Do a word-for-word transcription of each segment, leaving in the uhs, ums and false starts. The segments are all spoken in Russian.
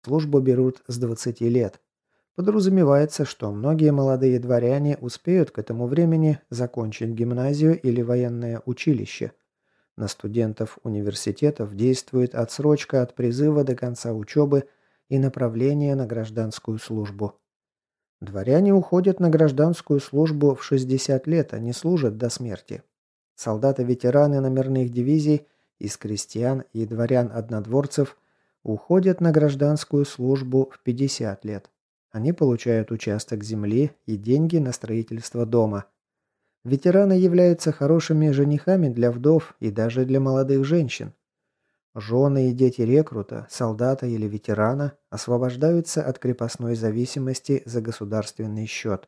службу берут с двадцати лет. Подразумевается, что многие молодые дворяне успеют к этому времени закончить гимназию или военное училище. На студентов университетов действует отсрочка от призыва до конца учебы и направления на гражданскую службу. Дворяне уходят на гражданскую службу в шестьдесят лет, а не служат до смерти. Солдаты-ветераны номерных дивизий из крестьян и дворян-однодворцев уходят на гражданскую службу в пятьдесят лет. Они получают участок земли и деньги на строительство дома. Ветераны являются хорошими женихами для вдов и даже для молодых женщин. Жены и дети рекрута, солдата или ветерана освобождаются от крепостной зависимости за государственный счет.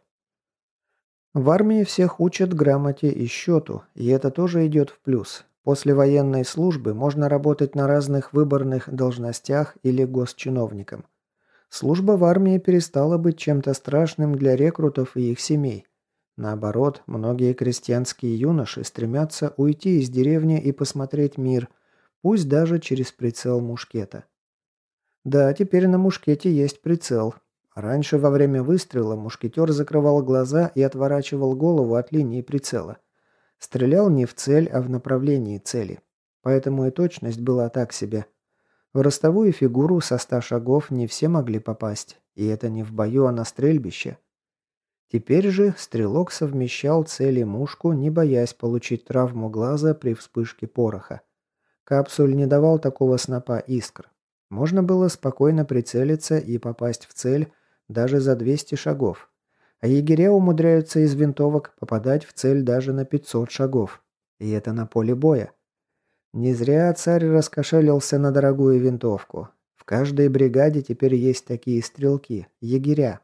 В армии всех учат грамоте и счету, и это тоже идет в плюс. После военной службы можно работать на разных выборных должностях или госчиновником. Служба в армии перестала быть чем-то страшным для рекрутов и их семей. Наоборот, многие крестьянские юноши стремятся уйти из деревни и посмотреть мир, пусть даже через прицел мушкета. Да, теперь на мушкете есть прицел. Раньше во время выстрела мушкетер закрывал глаза и отворачивал голову от линии прицела. Стрелял не в цель, а в направлении цели. Поэтому и точность была так себе. В ростовую фигуру со ста шагов не все могли попасть. И это не в бою, а на стрельбище. Теперь же стрелок совмещал цель и мушку, не боясь получить травму глаза при вспышке пороха. Капсуль не давал такого снопа искр. Можно было спокойно прицелиться и попасть в цель даже за двести шагов. А егеря умудряются из винтовок попадать в цель даже на пятьсот шагов. И это на поле боя. Не зря царь раскошелился на дорогую винтовку. В каждой бригаде теперь есть такие стрелки, егеря.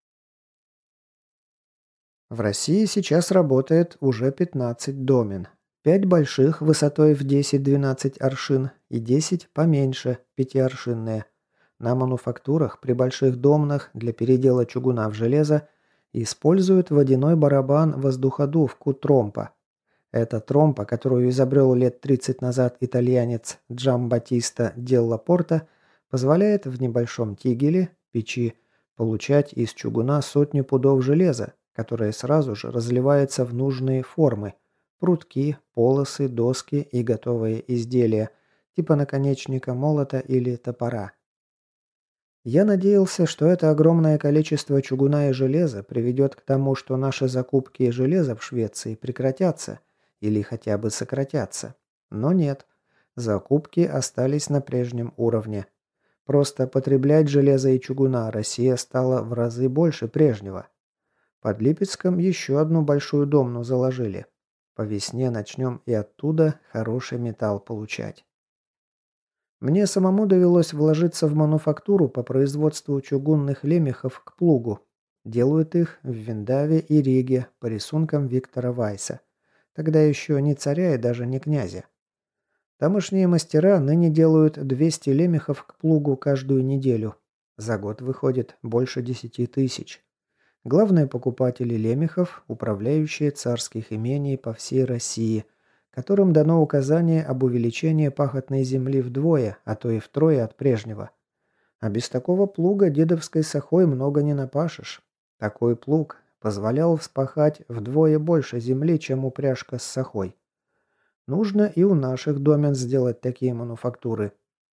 В России сейчас работает уже пятнадцать домен. Пять больших высотой в десять-двенадцать аршин и десять поменьше, пятиаршинные. На мануфактурах при больших домнах для передела чугуна в железо используют водяной барабан-воздуходувку тромпа. Эта тромпа, которую изобрел лет тридцать назад итальянец Джамбаттиста Делла Порта, позволяет в небольшом тигеле, печи, получать из чугуна сотню пудов железа, которое сразу же разливается в нужные формы – прутки, полосы, доски и готовые изделия, типа наконечника молота или топора. Я надеялся, что это огромное количество чугуна и железа приведет к тому, что наши закупки железа в Швеции прекратятся или хотя бы сократятся. Но нет, закупки остались на прежнем уровне. Просто потреблять железо и чугуна Россия стала в разы больше прежнего. Под Липецком еще одну большую домну заложили. По весне начнем и оттуда хороший металл получать. Мне самому довелось вложиться в мануфактуру по производству чугунных лемехов к плугу. Делают их в Виндаве и Риге по рисункам Виктора Вайса. Тогда еще не царя и даже не князя. Тамошние мастера ныне делают двести лемехов к плугу каждую неделю. За год выходит больше десяти тысяч. Главные покупатели лемехов – управляющие царских имений по всей России, которым дано указание об увеличении пахотной земли вдвое, а то и втрое от прежнего. А без такого плуга дедовской сахой много не напашешь. Такой плуг позволял вспахать вдвое больше земли, чем упряжка с сахой. Нужно и у наших домен сделать такие мануфактуры.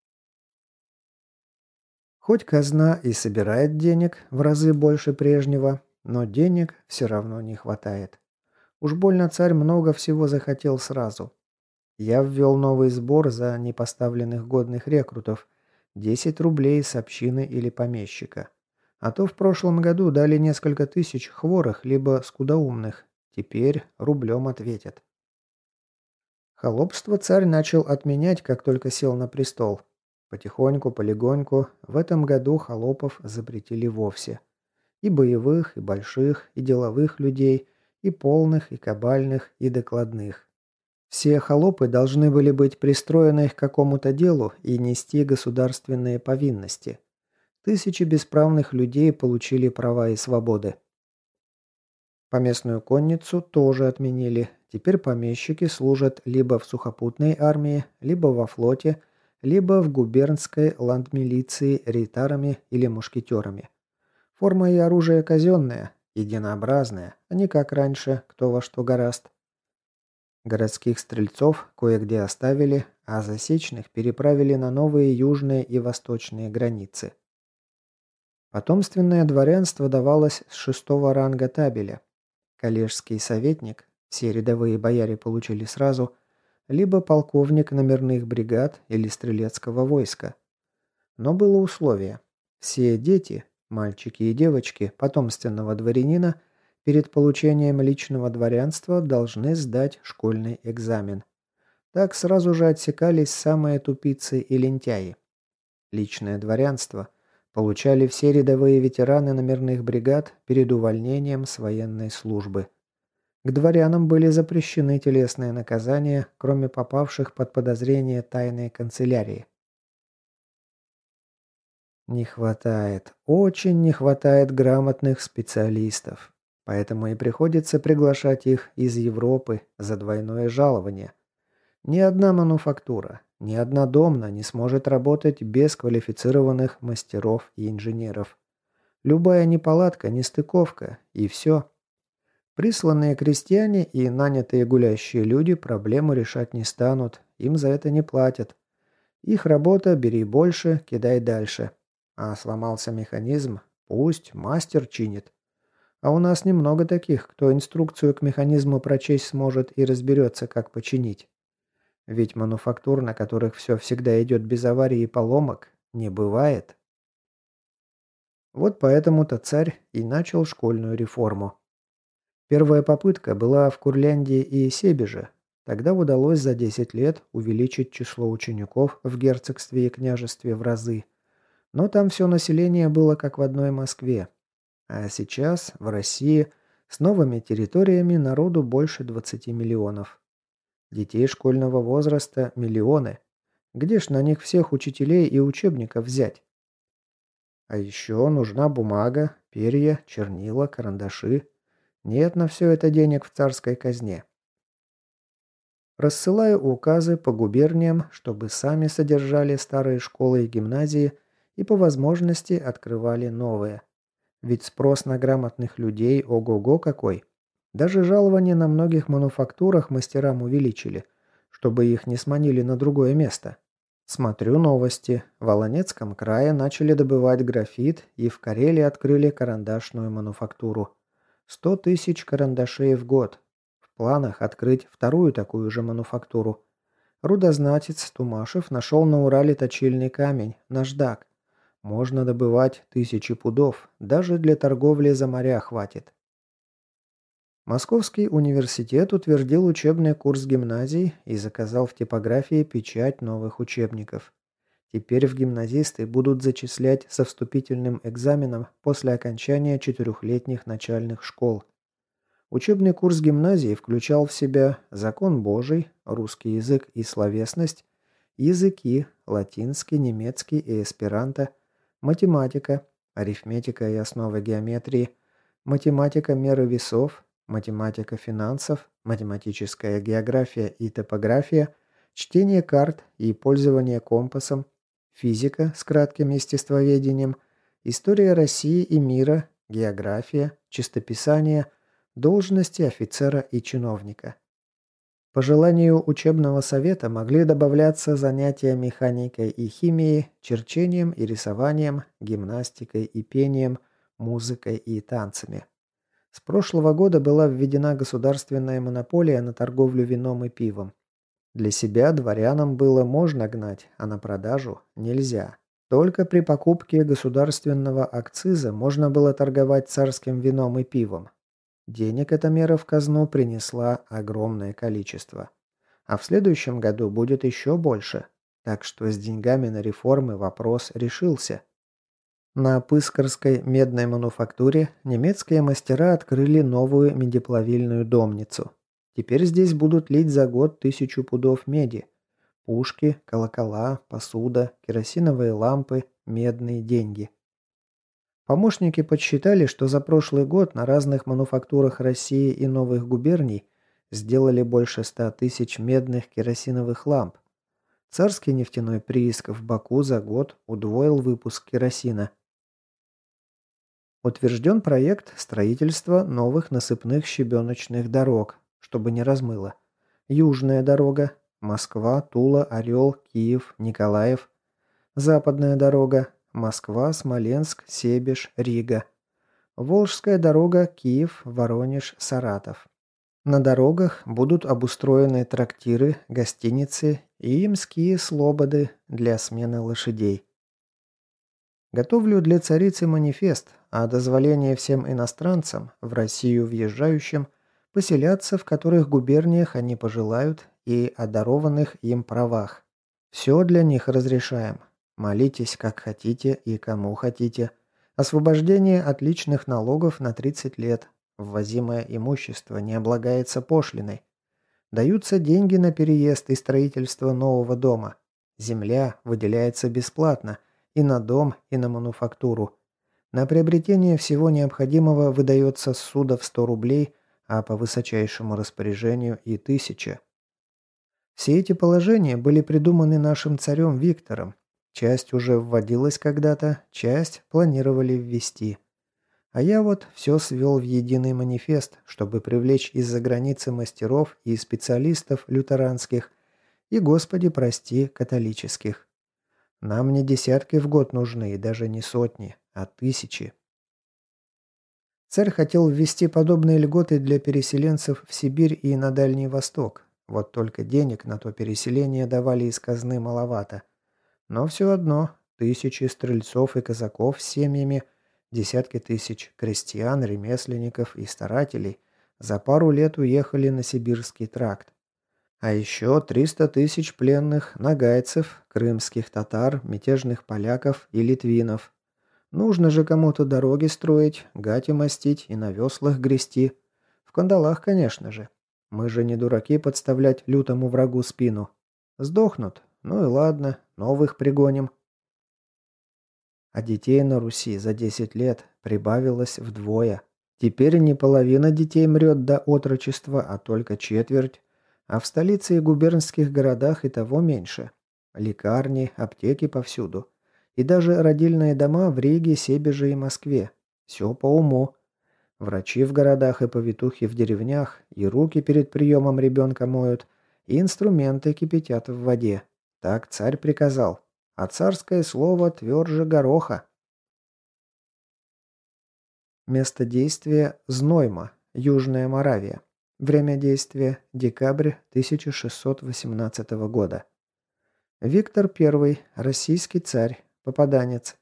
Хоть казна и собирает денег в разы больше прежнего, но денег все равно не хватает. Уж больно царь много всего захотел сразу. Я ввел новый сбор за непоставленных годных рекрутов – десять рублей с общины или помещика. А то в прошлом году дали несколько тысяч хворых либо скудоумных. Теперь рублем ответят. Холопство царь начал отменять, как только сел на престол. Потихоньку, полегоньку, в этом году холопов запретили вовсе. И боевых, и больших, и деловых людей, и полных, и кабальных, и докладных. Все холопы должны были быть пристроены к какому-то делу и нести государственные повинности. Тысячи бесправных людей получили права и свободы. Поместную конницу тоже отменили. Теперь помещики служат либо в сухопутной армии, либо во флоте, либо в губернской ландмилиции рейтарами или мушкетерами. Форма и оружие казенное, единообразное, а не как раньше, кто во что гораст. Городских стрельцов кое-где оставили, а засечных переправили на новые южные и восточные границы. Потомственное дворянство давалось с шестого ранга табеля. Коллежский советник, все рядовые бояре получили сразу, либо полковник номерных бригад или стрелецкого войска. Но было условие. Все дети, мальчики и девочки потомственного дворянина, перед получением личного дворянства должны сдать школьный экзамен. Так сразу же отсекались самые тупицы и лентяи. Личное дворянство получали все рядовые ветераны номерных бригад перед увольнением с военной службы. К дворянам были запрещены телесные наказания, кроме попавших под подозрение тайной канцелярии. Не хватает, очень не хватает грамотных специалистов. Поэтому и приходится приглашать их из Европы за двойное жалование. Ни одна мануфактура, ни одна домна не сможет работать без квалифицированных мастеров и инженеров. Любая неполадка, нестыковка, и все. Присланные крестьяне и нанятые гулящие люди проблему решать не станут, им за это не платят. Их работа – бери больше, кидай дальше. А сломался механизм, пусть мастер чинит. А у нас немного таких, кто инструкцию к механизму прочесть сможет и разберется, как починить. Ведь мануфактур, на которых все всегда идет без аварий и поломок, не бывает. Вот поэтому-то царь и начал школьную реформу. Первая попытка была в Курляндии и Себеже. Тогда удалось за десять лет увеличить число учеников в герцогстве и княжестве в разы. Но там все население было как в одной Москве. А сейчас в России с новыми территориями народу больше двадцати миллионов. Детей школьного возраста миллионы. Где ж на них всех учителей и учебников взять? А еще нужна бумага, перья, чернила, карандаши. Нет на все это денег в царской казне. Рассылаю указы по губерниям, чтобы сами содержали старые школы и гимназии и по возможности открывали новые. Ведь спрос на грамотных людей ого-го какой. Даже жалования на многих мануфактурах мастерам увеличили, чтобы их не сманили на другое место. Смотрю новости. В Волонецком крае начали добывать графит и в Карелии открыли карандашную мануфактуру. Сто тысяч карандашей в год. В планах открыть вторую такую же мануфактуру. Рудознатец Тумашев нашел на Урале точильный камень, наждак. Можно добывать тысячи пудов, даже для торговли за моря хватит. Московский университет утвердил учебный курс гимназий и заказал в типографии печать новых учебников. Теперь в гимназисты будут зачислять со вступительным экзаменом после окончания четырехлетних начальных школ. Учебный курс гимназии включал в себя закон Божий, русский язык и словесность, языки, латинский, немецкий и эсперанто, математика, арифметика и основы геометрии, математика меры весов, математика финансов, математическая география и топография, чтение карт и пользование компасом, физика с кратким естествоведением, история России и мира, география, чистописание, должности офицера и чиновника. По желанию учебного совета могли добавляться занятия механикой и химией, черчением и рисованием, гимнастикой и пением, музыкой и танцами. С прошлого года была введена государственная монополия на торговлю вином и пивом. Для себя дворянам было можно гнать, а на продажу нельзя. Только при покупке государственного акциза можно было торговать царским вином и пивом. Денег эта мера в казну принесла огромное количество. А в следующем году будет еще больше. Так что с деньгами на реформы вопрос решился. На Пыскарской медной мануфактуре немецкие мастера открыли новую медиплавильную домницу. Теперь здесь будут лить за год тысячу пудов меди. Пушки, колокола, посуда, керосиновые лампы, медные деньги. Помощники подсчитали, что за прошлый год на разных мануфактурах России и новых губерний сделали больше ста тысяч медных керосиновых ламп. Царский нефтяной прииск в Баку за год удвоил выпуск керосина. Утвержден проект строительства новых насыпных щебеночных дорог, чтобы не размыло. Южная дорога – Москва, Тула, Орел, Киев, Николаев. Западная дорога – Москва, Смоленск, Себеж, Рига. Волжская дорога – Киев, Воронеж, Саратов. На дорогах будут обустроены трактиры, гостиницы и мские слободы для смены лошадей. Готовлю для царицы манифест о дозволении всем иностранцам, в Россию въезжающим, поселяться в которых губерниях они пожелают и о дарованных им правах. Все для них разрешаем. Молитесь как хотите и кому хотите. Освобождение от личных налогов на тридцать лет. Ввозимое имущество не облагается пошлиной. Даются деньги на переезд и строительство нового дома. Земля выделяется бесплатно и на дом, и на мануфактуру. На приобретение всего необходимого выдается ссуда в сто рублей, а по высочайшему распоряжению и тысяча. Все эти положения были придуманы нашим царем Виктором. Часть уже вводилась когда-то, часть планировали ввести. А я вот все свел в единый манифест, чтобы привлечь из-за границы мастеров и специалистов лютеранских и, Господи прости, католических. Нам не десятки в год нужны, и даже не сотни, а тысячи. Царь хотел ввести подобные льготы для переселенцев в Сибирь и на Дальний Восток. Вот только денег на то переселение давали из казны маловато. Но все одно, тысячи стрельцов и казаков с семьями, десятки тысяч крестьян, ремесленников и старателей за пару лет уехали на Сибирский тракт. А еще триста тысяч пленных нагайцев, крымских татар, мятежных поляков и литвинов. Нужно же кому-то дороги строить, гати мастить и на веслах грести. В кандалах, конечно же. Мы же не дураки подставлять лютому врагу спину. Сдохнут. Ну и ладно, новых пригоним. А детей на Руси за десять лет прибавилось вдвое. Теперь не половина детей мрет до отрочества, а только четверть. А в столице и губернских городах и того меньше. Лекарни, аптеки повсюду. И даже родильные дома в Риге, Себеже и Москве. Все по уму. Врачи в городах и повитухи в деревнях и руки перед приемом ребенка моют, и инструменты кипятят в воде. Так царь приказал. А царское слово тверже гороха. Место действия – Знойма, Южная Моравия. Время действия – декабрь тысяча шестьсот восемнадцатого года. Виктор Первый, российский царь, попаданец.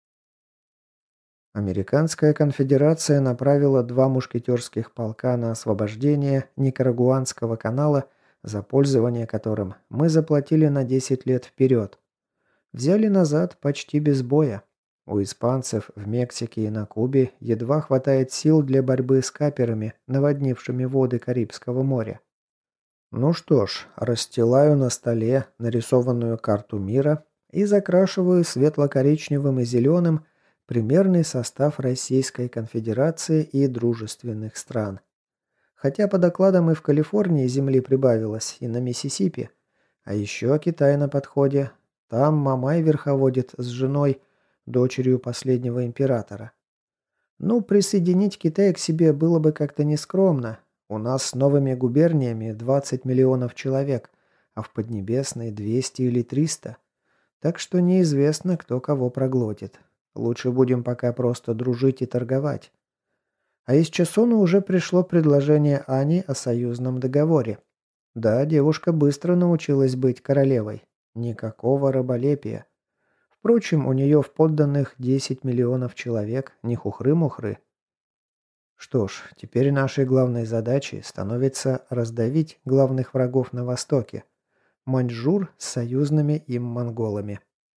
Американская конфедерация направила два мушкетерских полка на освобождение Никарагуанского канала, за пользование которым мы заплатили на десять лет вперед. Взяли назад почти без боя. У испанцев в Мексике и на Кубе едва хватает сил для борьбы с каперами, наводнившими воды Карибского моря. Ну что ж, расстилаю на столе нарисованную карту мира и закрашиваю светло-коричневым и зеленым примерный состав Российской конфедерации и дружественных стран. Хотя по докладам и в Калифорнии земли прибавилось, и на Миссисипи. А еще Китай на подходе. Там Мамай верховодит с женой, дочерью последнего императора. Ну, присоединить Китай к себе было бы как-то нескромно. У нас с новыми губерниями двадцать миллионов человек, а в Поднебесной двести или триста. Так что неизвестно, кто кого проглотит. Лучше будем пока просто дружить и торговать. А из Чосона уже пришло предложение Ани о союзном договоре. Да, девушка быстро научилась быть королевой. Никакого раболепия. Впрочем, у нее в подданных десять миллионов человек, не хухры-мухры. Что ж, теперь нашей главной задачей становится раздавить главных врагов на Востоке – маньчжур с союзными им монголами.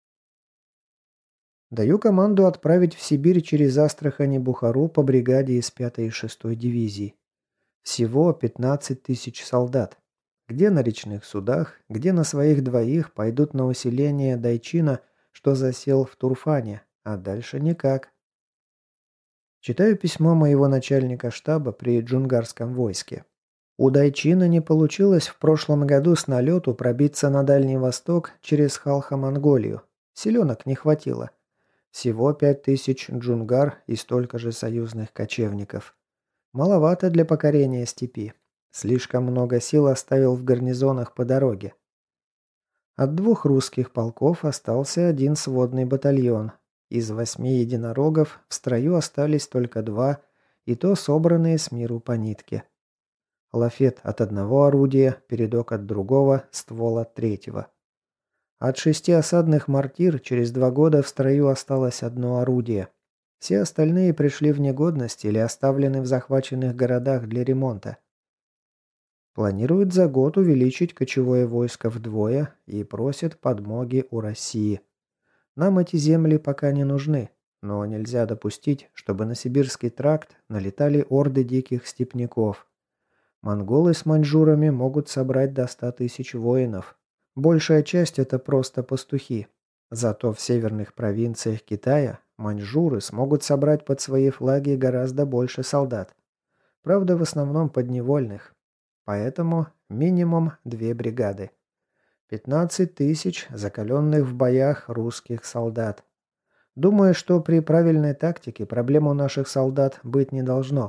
Даю команду отправить в Сибирь через Астрахань и Бухару по бригаде из пятой и шестой дивизий. Всего пятнадцать тысяч солдат. Где на речных судах, где на своих двоих пойдут на усиление Дайчина, что засел в Турфане, а дальше никак. Читаю письмо моего начальника штаба при Джунгарском войске. У Дайчина не получилось в прошлом году с налету пробиться на Дальний Восток через Халха-Монголию. Селенок не хватило. Всего пять тысяч джунгар и столько же союзных кочевников. Маловато для покорения степи. Слишком много сил оставил в гарнизонах по дороге. От двух русских полков остался один сводный батальон. Из восьми единорогов в строю остались только два, и то собранные с миру по нитке. Лафет от одного орудия, передок от другого, ствол от третьего. От шести осадных мортир через два года в строю осталось одно орудие. Все остальные пришли в негодность или оставлены в захваченных городах для ремонта. Планируют за год увеличить кочевое войско вдвое и просят подмоги у России. Нам эти земли пока не нужны, но нельзя допустить, чтобы на Сибирский тракт налетали орды диких степняков. Монголы с маньчжурами могут собрать до ста тысяч воинов. Большая часть это просто пастухи. Зато в северных провинциях Китая маньчжуры смогут собрать под свои флаги гораздо больше солдат. Правда, в основном подневольных. Поэтому минимум две бригады. пятнадцать тысяч закаленных в боях русских солдат. Думаю, что при правильной тактике проблем у наших солдат быть не должно.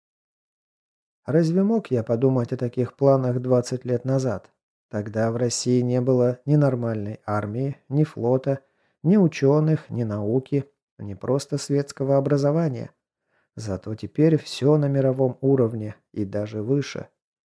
Разве мог я подумать о таких планах двадцать лет назад? Тогда в России не было ни нормальной армии, ни флота, ни ученых, ни науки, ни просто светского образования. Зато теперь все на мировом уровне и даже выше.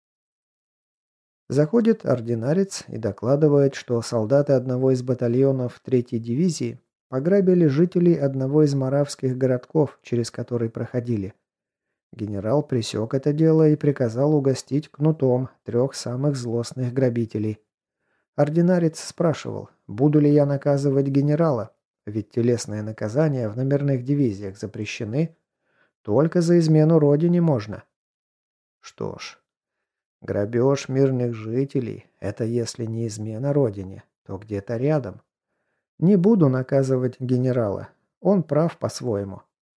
Заходит ординарец и докладывает, что солдаты одного из батальонов третьей дивизии пограбили жителей одного из моравских городков, через который проходили. Генерал пресек это дело и приказал угостить кнутом трех самых злостных грабителей. Ординарец спрашивал, буду ли я наказывать генерала, ведь телесные наказания в номерных дивизиях запрещены, только за измену родине можно. Что ж, грабеж мирных жителей – это если не измена родине, то где-то рядом. Не буду наказывать генерала, он прав по-своему.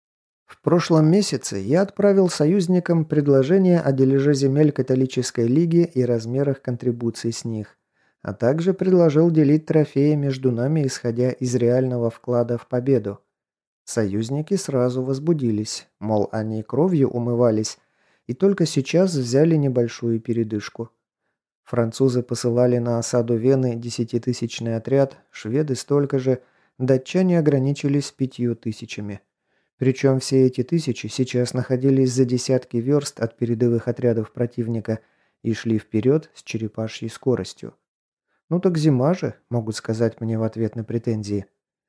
В прошлом месяце я отправил союзникам предложение о дележе земель католической лиги и размерах контрибуций с них, а также предложил делить трофеи между нами, исходя из реального вклада в победу. Союзники сразу возбудились, мол, они кровью умывались, и только сейчас взяли небольшую передышку. Французы посылали на осаду Вены десятитысячный отряд, шведы столько же, датчане ограничились пятью тысячами. Причем все эти тысячи сейчас находились за десятки верст от передовых отрядов противника и шли вперед с черепашьей скоростью. Ну так зима же, могут сказать мне в ответ на претензии.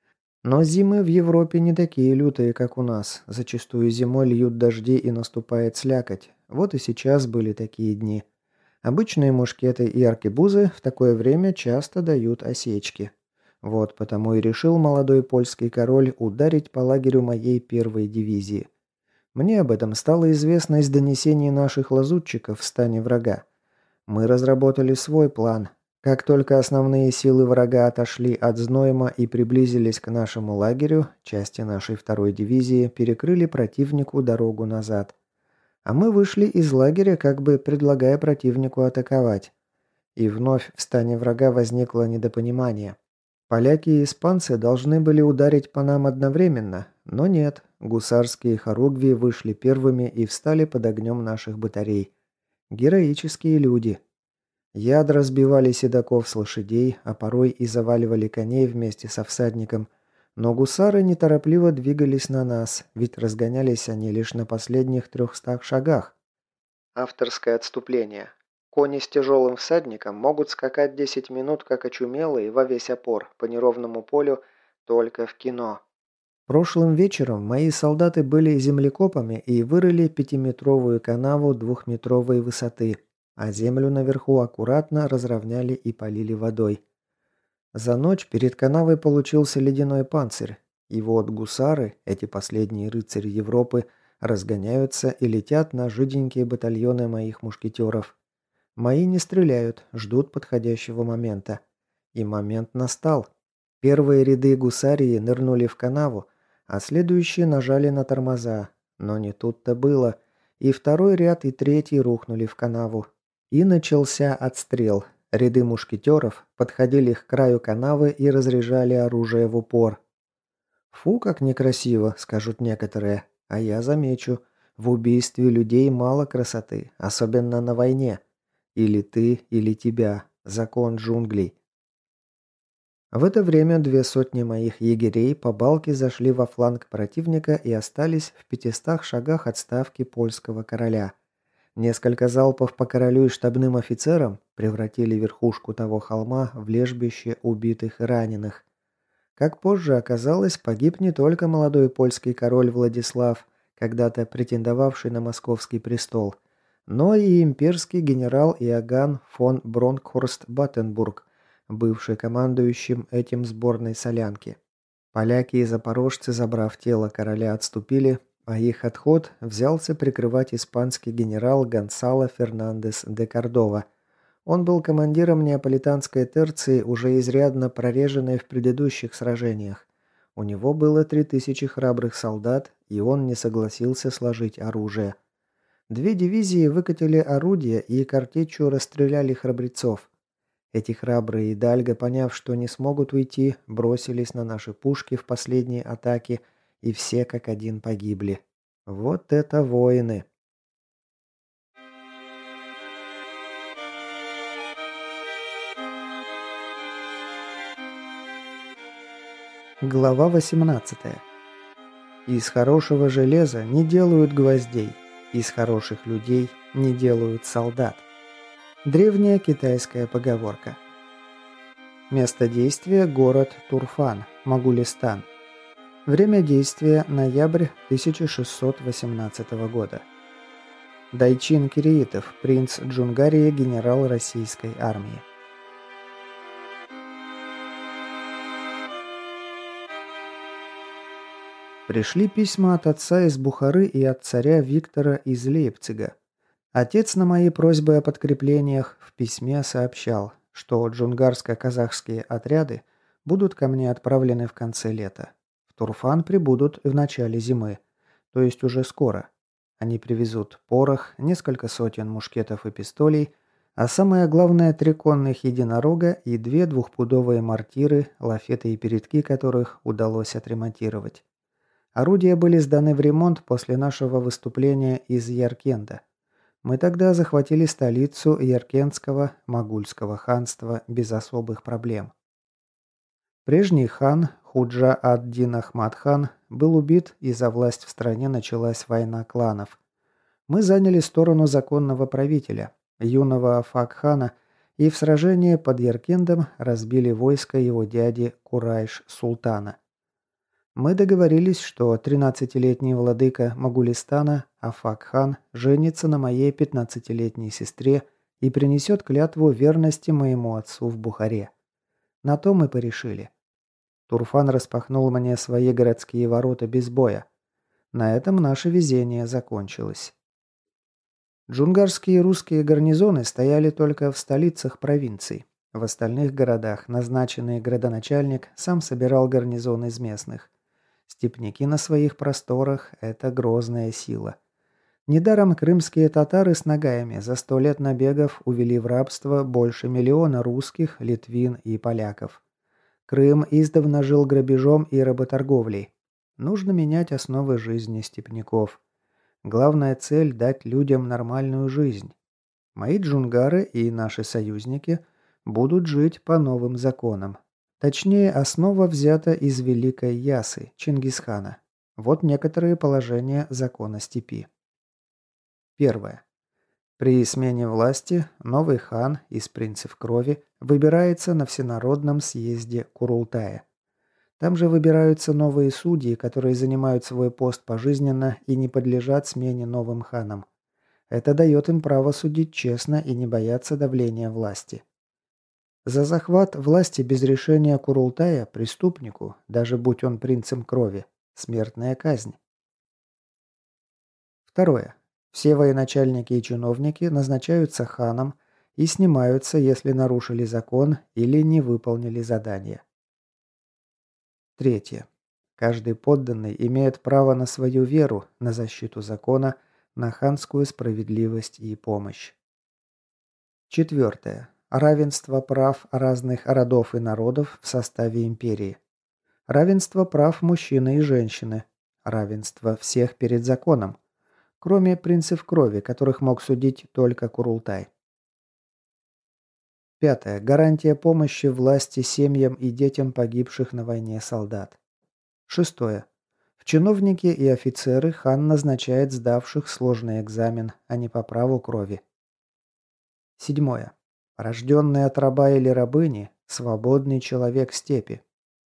Но зимы в Европе не такие лютые, как у нас. Зачастую зимой льют дожди и наступает слякоть. Вот и сейчас были такие дни. Обычные мушкеты и аркебузы в такое время часто дают осечки. Вот потому и решил молодой польский король ударить по лагерю моей первой дивизии. Мне об этом стало известно из донесений наших лазутчиков в стане врага. Мы разработали свой план. Как только основные силы врага отошли от Знойма и приблизились к нашему лагерю, части нашей второй дивизии перекрыли противнику дорогу назад. А мы вышли из лагеря, как бы предлагая противнику атаковать. И вновь в стане врага возникло недопонимание. Поляки и испанцы должны были ударить по нам одновременно, но нет, гусарские хоругви вышли первыми и встали под огнем наших батарей. Героические люди. Ядра сбивали седаков с лошадей, а порой и заваливали коней вместе со всадником. Но гусары неторопливо двигались на нас, ведь разгонялись они лишь на последних трехстах шагах. Авторское отступление. Кони с тяжелым всадником могут скакать десять минут, как очумелые, во весь опор, по неровному полю, только в кино. Прошлым вечером мои солдаты были землекопами и вырыли пятиметровую канаву двухметровой высоты, а землю наверху аккуратно разровняли и полили водой. За ночь перед канавой получился ледяной панцирь, и вот гусары, эти последние рыцари Европы, разгоняются и летят на жиденькие батальоны моих мушкетеров. Мои не стреляют, ждут подходящего момента. И момент настал. Первые ряды гусарии нырнули в канаву, а следующие нажали на тормоза. Но не тут-то было. И второй ряд, и третий рухнули в канаву. И начался отстрел. Ряды мушкетеров подходили к краю канавы и разряжали оружие в упор. «Фу, как некрасиво», — скажут некоторые. А я замечу, в убийстве людей мало красоты, особенно на войне. Или ты, или тебя. Закон джунглей. В это время две сотни моих егерей по балке зашли во фланг противника и остались в пятистах шагах от ставки польского короля. Несколько залпов по королю и штабным офицерам превратили верхушку того холма в лежбище убитых и раненых. Как позже оказалось, погиб не только молодой польский король Владислав, когда-то претендовавший на московский престол, но и имперский генерал Иоганн фон Бронкхорст-Баттенбург, бывший командующим этим сборной солянки. Поляки и запорожцы, забрав тело короля, отступили, а их отход взялся прикрывать испанский генерал Гонсало Фернандес де Кордова. Он был командиром неаполитанской терции, уже изрядно прореженной в предыдущих сражениях. У него было три тысячи храбрых солдат, и он не согласился сложить оружие. Две дивизии выкатили орудия и картечью расстреляли храбрецов. Эти храбрые идальго, поняв, что не смогут уйти, бросились на наши пушки в последней атаке, и все как один погибли. Вот это воины! Глава восемнадцатая. Из хорошего железа не делают гвоздей, из хороших людей не делают солдат. Древняя китайская поговорка. Место действия – город Турфан, Могулистан. Время действия – ноябрь тысяча шестьсот восемнадцатого года. Дайчин Кириитов, принц Джунгарии, генерал российской армии. Пришли письма от отца из Бухары и от царя Виктора из Лейпцига. Отец на мои просьбы о подкреплениях в письме сообщал, что джунгарско-казахские отряды будут ко мне отправлены в конце лета. В Турфан прибудут в начале зимы, то есть уже скоро. Они привезут порох, несколько сотен мушкетов и пистолей, а самое главное три конных единорога и две двухпудовые мортиры, лафеты и передки которых удалось отремонтировать. Орудия были сданы в ремонт после нашего выступления из Яркенда. Мы тогда захватили столицу Яркентского Могульского ханства без особых проблем. Прежний хан, Худжа ад-Дин Ахмад хан, был убит, и за власть в стране началась война кланов. Мы заняли сторону законного правителя, юного Афак-хана, и в сражении под Яркендом разбили войско его дяди Курайш-султана. Мы договорились, что тринадцатилетний владыка Могулистана Афак-хан женится на моей пятнадцатилетней сестре и принесет клятву верности моему отцу в Бухаре. На то мы порешили. Турфан распахнул мне свои городские ворота без боя. На этом наше везение закончилось. Джунгарские русские гарнизоны стояли только в столицах провинций. В остальных городах назначенный градоначальник сам собирал гарнизон из местных. Степняки на своих просторах – это грозная сила. Недаром крымские татары с нагаями за сто лет набегов увели в рабство больше миллиона русских, литвин и поляков. Крым издавна жил грабежом и работорговлей. Нужно менять основы жизни степняков. Главная цель – дать людям нормальную жизнь. Мои джунгары и наши союзники будут жить по новым законам. Точнее, основа взята из Великой Ясы, Чингисхана. Вот некоторые положения закона степи. Первое. При смене власти новый хан из принцев крови выбирается на всенародном съезде Курултая. Там же выбираются новые судьи, которые занимают свой пост пожизненно и не подлежат смене новым ханам. Это дает им право судить честно и не бояться давления власти. За захват власти без решения Курултая преступнику, даже будь он принцем крови, смертная казнь. Второе. Все военачальники и чиновники назначаются ханом и снимаются, если нарушили закон или не выполнили задание. Третье. Каждый подданный имеет право на свою веру, на защиту закона, на ханскую справедливость и помощь. Четвертое. Равенство прав разных родов и народов в составе империи. Равенство прав мужчины и женщины. Равенство всех перед законом. Кроме принцев крови, которых мог судить только Курултай. Пятое. Гарантия помощи власти семьям и детям погибших на войне солдат. Шестое. В чиновники и офицеры хан назначает сдавших сложный экзамен, а не по праву крови. Седьмое. Рожденный от раба или рабыни, свободный человек степи.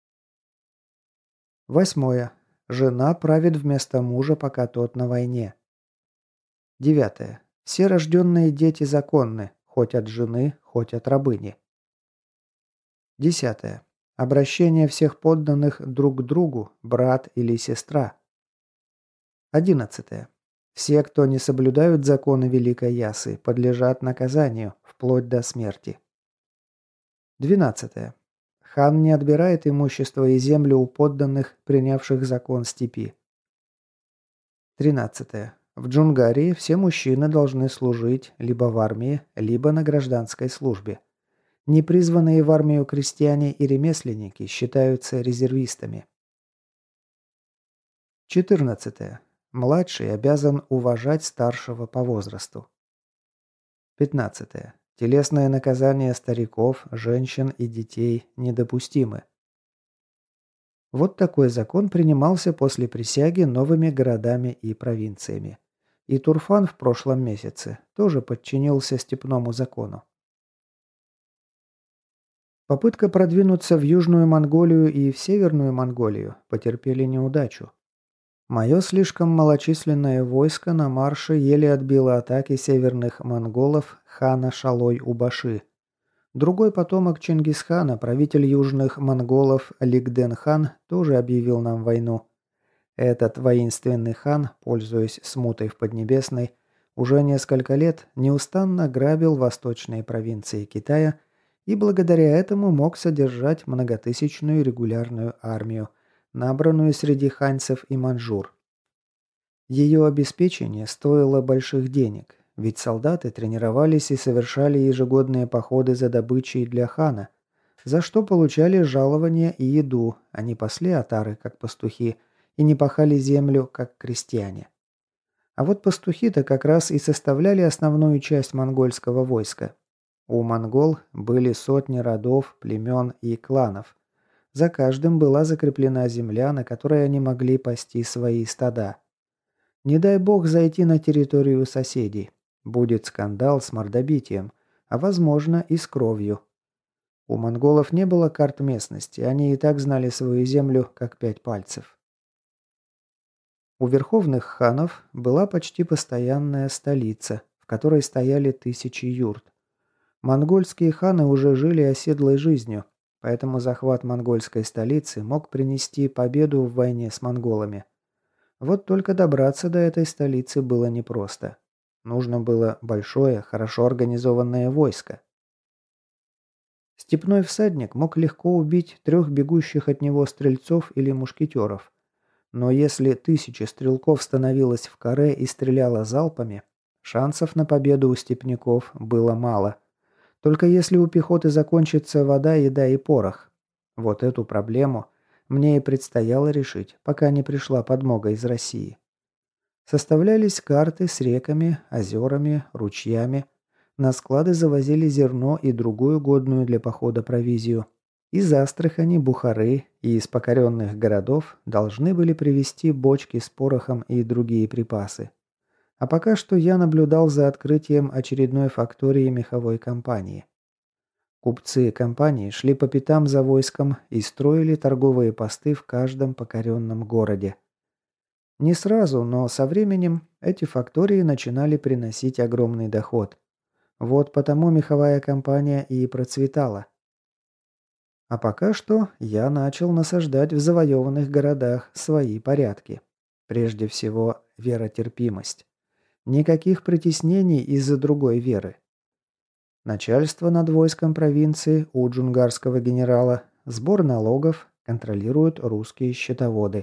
Восьмое. Жена правит вместо мужа, пока тот на войне. Девятое. Все рожденные дети законны, хоть от жены, хоть от рабыни. Десятое. Обращение всех подданных друг к другу, брат или сестра. Одиннадцатое. Все, кто не соблюдают законы Великой Ясы, подлежат наказанию, вплоть до смерти. Двенадцатое. Хан не отбирает имущество и землю у подданных, принявших закон степи. Тринадцатое. В Джунгарии все мужчины должны служить либо в армии, либо на гражданской службе. Непризванные в армию крестьяне и ремесленники считаются резервистами. Четырнадцатое. Младший обязан уважать старшего по возрасту. Пятнадцатое. Телесное наказание стариков, женщин и детей недопустимы. Вот такой закон принимался после присяги новыми городами и провинциями. И Турфан в прошлом месяце тоже подчинился степному закону. Попытка продвинуться в Южную Монголию и в Северную Монголию потерпели неудачу. Мое слишком малочисленное войско на марше еле отбило атаки северных монголов хана Шалой-Убаши. Другой потомок Чингисхана, правитель южных монголов Лигден-хан, тоже объявил нам войну. Этот воинственный хан, пользуясь смутой в Поднебесной, уже несколько лет неустанно грабил восточные провинции Китая и благодаря этому мог содержать многотысячную регулярную армию, набранную среди ханьцев и маньчжур. Ее обеспечение стоило больших денег, ведь солдаты тренировались и совершали ежегодные походы за добычей для хана, за что получали жалования и еду, а не пасли отары, как пастухи, и не пахали землю, как крестьяне. А вот пастухи-то как раз и составляли основную часть монгольского войска. У монгол были сотни родов, племен и кланов. За каждым была закреплена земля, на которой они могли пасти свои стада. Не дай бог зайти на территорию соседей. Будет скандал с мордобитием, а возможно и с кровью. У монголов не было карт местности, они и так знали свою землю как пять пальцев. У верховных ханов была почти постоянная столица, в которой стояли тысячи юрт. Монгольские ханы уже жили оседлой жизнью, поэтому захват монгольской столицы мог принести победу в войне с монголами. Вот только добраться до этой столицы было непросто. Нужно было большое, хорошо организованное войско. Степной всадник мог легко убить трех бегущих от него стрельцов или мушкетеров. Но если тысяча стрелков становилась в каре и стреляла залпами, шансов на победу у степняков было мало. Только если у пехоты закончится вода, еда и порох. Вот эту проблему мне и предстояло решить, пока не пришла подмога из России. Составлялись карты с реками, озерами, ручьями. На склады завозили зерно и другую годную для похода провизию. Из Астрахани, Бухары и из покоренных городов должны были привезти бочки с порохом и другие припасы. А пока что я наблюдал за открытием очередной фактории меховой компании. Купцы компании шли по пятам за войском и строили торговые посты в каждом покоренном городе. Не сразу, но со временем эти фактории начинали приносить огромный доход. Вот потому меховая компания и процветала. А пока что я начал насаждать в завоеванных городах свои порядки. Прежде всего, веротерпимость. Никаких притеснений из-за другой веры. Начальство над войском провинции у джунгарского генерала, сбор налогов контролируют русские счетоводы.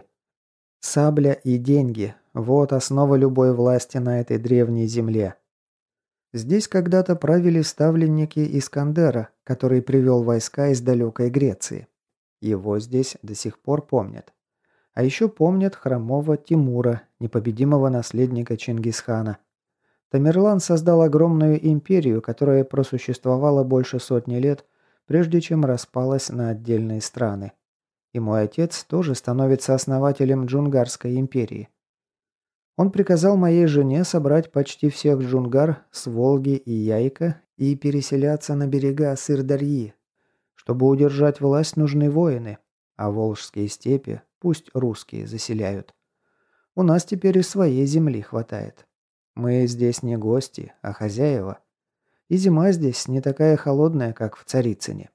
Сабля и деньги – вот основа любой власти на этой древней земле. Здесь когда-то правили ставленники Искандера, который привел войска из далекой Греции. Его здесь до сих пор помнят. А еще помнят хромого Тимура, непобедимого наследника Чингисхана. Тамерлан создал огромную империю, которая просуществовала больше сотни лет, прежде чем распалась на отдельные страны. И мой отец тоже становится основателем Джунгарской империи. Он приказал моей жене собрать почти всех джунгар с Волги и Яйка и переселяться на берега Сырдарьи. Чтобы удержать власть, нужны воины, а волжские степи пусть русские заселяют. У нас теперь и своей земли хватает. Мы здесь не гости, а хозяева. И зима здесь не такая холодная, как в Царицыне.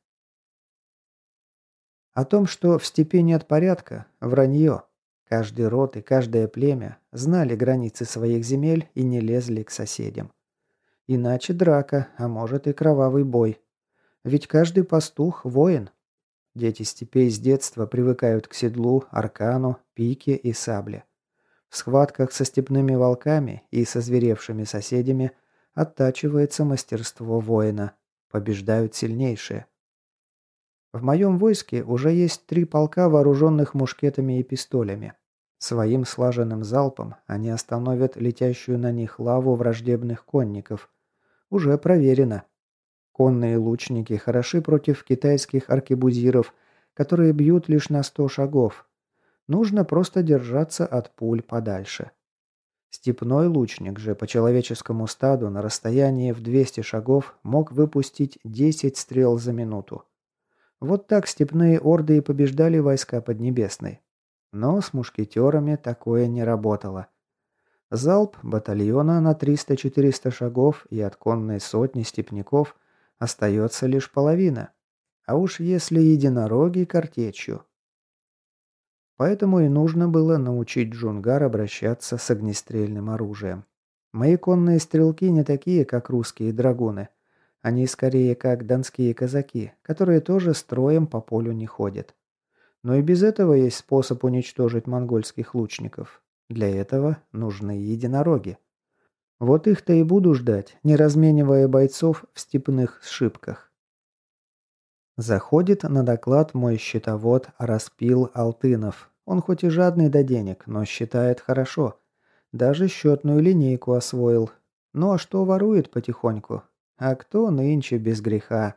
О том, что в степи нет порядка, вранье. Каждый род и каждое племя знали границы своих земель и не лезли к соседям. Иначе драка, а может и кровавый бой. Ведь каждый пастух – воин. Дети степей с детства привыкают к седлу, аркану, пике и сабле. В схватках со степными волками и со зверевшими соседями оттачивается мастерство воина. Побеждают сильнейшие. В моем войске уже есть три полка, вооруженных мушкетами и пистолями. Своим слаженным залпом они остановят летящую на них лаву враждебных конников. Уже проверено. Конные лучники хороши против китайских аркебузиров, которые бьют лишь на сто шагов. Нужно просто держаться от пуль подальше. Степной лучник же по человеческому стаду на расстоянии в двести шагов мог выпустить десять стрел за минуту. Вот так степные орды и побеждали войска Поднебесной. Но с мушкетерами такое не работало. Залп батальона на триста-четыреста шагов и от конной сотни степняков остается лишь половина. А уж если единороги картечью. Поэтому и нужно было научить джунгар обращаться с огнестрельным оружием. Мои конные стрелки не такие, как русские драгуны. Они скорее как донские казаки, которые тоже строем по полю не ходят. Но и без этого есть способ уничтожить монгольских лучников. Для этого нужны единороги. Вот их-то и буду ждать, не разменивая бойцов в степных сшибках. Заходит на доклад мой счетовод Распил Алтынов. Он хоть и жадный до денег, но считает хорошо. Даже счетную линейку освоил. Ну а что ворует потихоньку? А кто нынче без греха?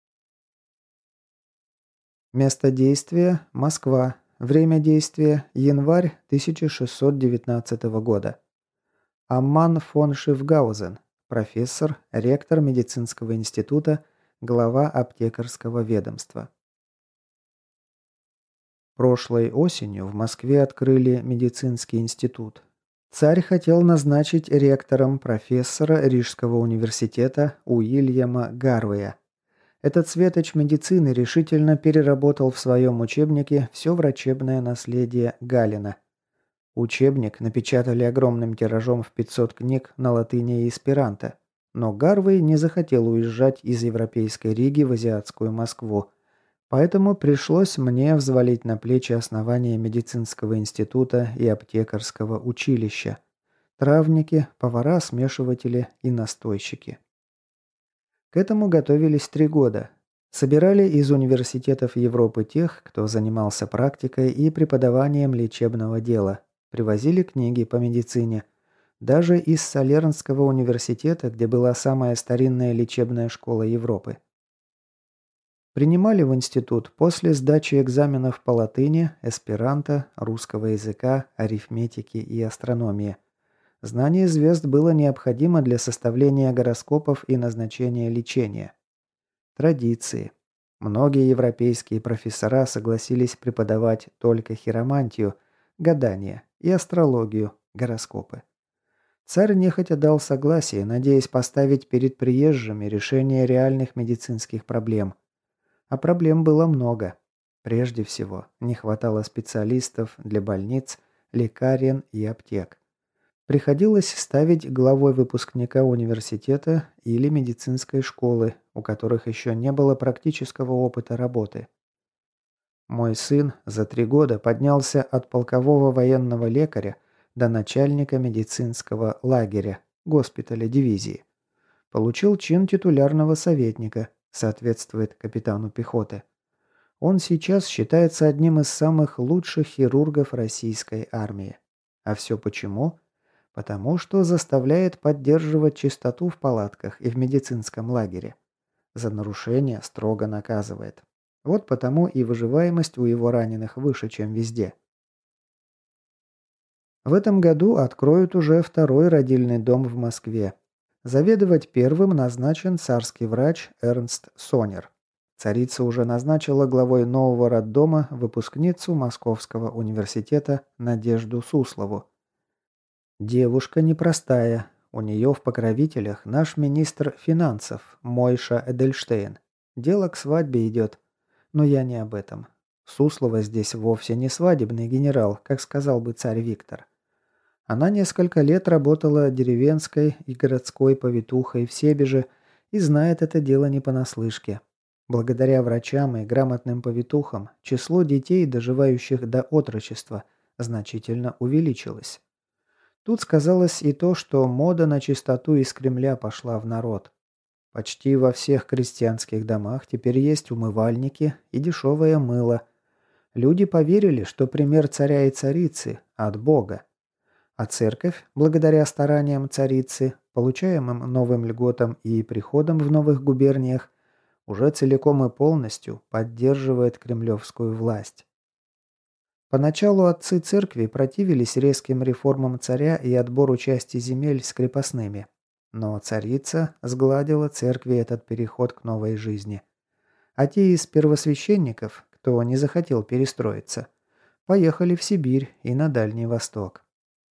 Место действия – Москва. Время действия – январь тысяча шестьсот девятнадцатого года. Амман фон Шифгаузен. Профессор, ректор медицинского института, глава аптекарского ведомства. Прошлой осенью в Москве открыли медицинский институт. Царь хотел назначить ректором профессора Рижского университета Уильяма Гарвея. Этот светоч медицины решительно переработал в своем учебнике все врачебное наследие Галина. Учебник напечатали огромным тиражом в пятьсот книг на латыни и эсперанто. Но Гарвей не захотел уезжать из европейской Риги в азиатскую Москву. Поэтому пришлось мне взвалить на плечи основания медицинского института и аптекарского училища. Травники, повара-смешиватели и настойщики. К этому готовились три года. Собирали из университетов Европы тех, кто занимался практикой и преподаванием лечебного дела. Привозили книги по медицине. Даже из Салернского университета, где была самая старинная лечебная школа Европы. Принимали в институт после сдачи экзаменов по латыни, эсперанто, русского языка, арифметики и астрономии. Знание звезд было необходимо для составления гороскопов и назначения лечения. Традиции. Многие европейские профессора согласились преподавать только хиромантию, гадание и астрологию, гороскопы. Царь нехотя дал согласие, надеясь поставить перед приезжими решение реальных медицинских проблем. А проблем было много. Прежде всего, не хватало специалистов для больниц, лекарен и аптек. Приходилось ставить главой выпускника университета или медицинской школы, у которых еще не было практического опыта работы. Мой сын за три года поднялся от полкового военного лекаря до начальника медицинского лагеря, госпиталя дивизии. Получил чин титулярного советника, соответствует капитану пехоты. Он сейчас считается одним из самых лучших хирургов российской армии. А все почему? Потому что заставляет поддерживать чистоту в палатках и в медицинском лагере. За нарушение строго наказывает. Вот потому и выживаемость у его раненых выше, чем везде. В этом году откроют уже второй родильный дом в Москве. Заведовать первым назначен царский врач Эрнст Сонер. Царица уже назначила главой нового роддома выпускницу Московского университета Надежду Суслову. Девушка непростая. У нее в покровителях наш министр финансов Мойша Эдельштейн. Дело к свадьбе идет. Но я не об этом. Суслова здесь вовсе не свадебный генерал, как сказал бы царь Виктор. Она несколько лет работала деревенской и городской повитухой в Себеже и знает это дело не понаслышке. Благодаря врачам и грамотным повитухам число детей, доживающих до отрочества, значительно увеличилось. Тут сказалось и то, что мода на чистоту из Кремля пошла в народ. Почти во всех крестьянских домах теперь есть умывальники и дешевое мыло. Люди поверили, что пример царя и царицы от Бога. А церковь, благодаря стараниям царицы, получаемым новым льготам и приходам в новых губерниях, уже целиком и полностью поддерживает кремлевскую власть. Поначалу отцы церкви противились резким реформам царя и отбору части земель с крепостными. Но царица сгладила церкви этот переход к новой жизни. А те из первосвященников, кто не захотел перестроиться, поехали в Сибирь и на Дальний Восток.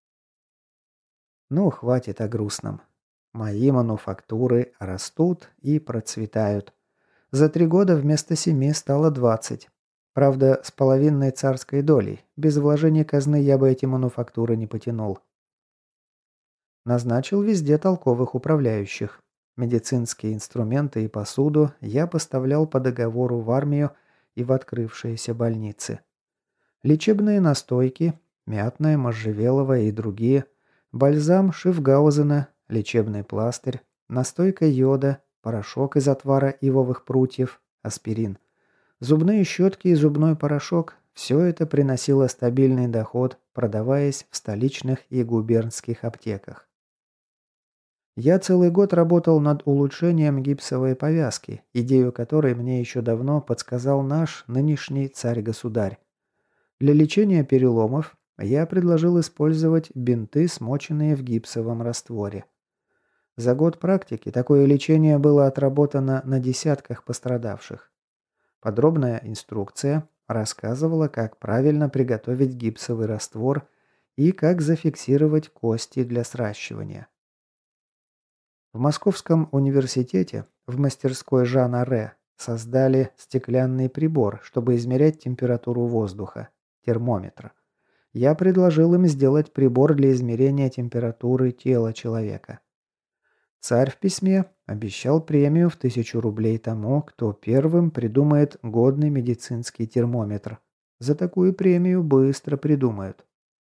Ну, хватит о грустном. Мои мануфактуры растут и процветают. За три года вместо семи стало двадцать. Правда, с половинной царской долей. Без вложения казны я бы эти мануфактуры не потянул. Назначил везде толковых управляющих. Медицинские инструменты и посуду я поставлял по договору в армию и в открывшиеся больницы. Лечебные настойки, мятное, можжевеловое и другие, бальзам Шифгаузена, лечебный пластырь, настойка йода, порошок из отвара ивовых прутьев, аспирин. Зубные щетки и зубной порошок – все это приносило стабильный доход, продаваясь в столичных и губернских аптеках. Я целый год работал над улучшением гипсовой повязки, идею которой мне еще давно подсказал наш нынешний царь-государь. Для лечения переломов я предложил использовать бинты, смоченные в гипсовом растворе. За год практики такое лечение было отработано на десятках пострадавших. Подробная инструкция рассказывала, как правильно приготовить гипсовый раствор и как зафиксировать кости для сращивания. В Московском университете в мастерской Жана Ре создали стеклянный прибор, чтобы измерять температуру воздуха – термометр. Я предложил им сделать прибор для измерения температуры тела человека. Царь в письме обещал премию в тысячу рублей тому, кто первым придумает годный медицинский термометр. За такую премию быстро придумают.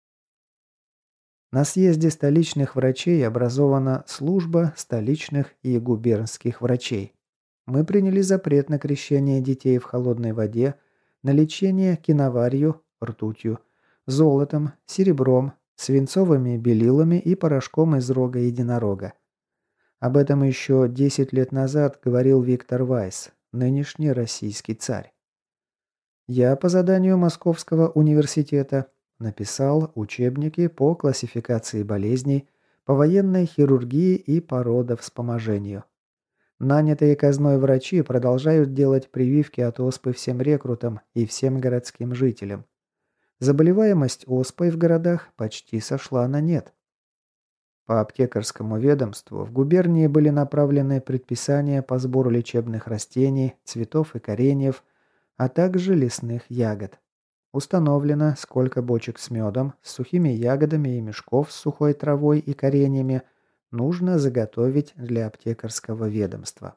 На съезде столичных врачей образована служба столичных и губернских врачей. Мы приняли запрет на крещение детей в холодной воде, на лечение киноварью, ртутью, золотом, серебром, свинцовыми белилами и порошком из рога единорога. Об этом еще десять лет назад говорил Виктор Вайс, нынешний российский царь. Я по заданию Московского университета написал учебники по классификации болезней, по военной хирургии и по родовспоможению. Нанятые казной врачи продолжают делать прививки от оспы всем рекрутам и всем городским жителям. Заболеваемость оспой в городах почти сошла на нет. По аптекарскому ведомству в губернии были направлены предписания по сбору лечебных растений, цветов и кореньев, а также лесных ягод. Установлено, сколько бочек с медом, с сухими ягодами и мешков с сухой травой и кореньями нужно заготовить для аптекарского ведомства.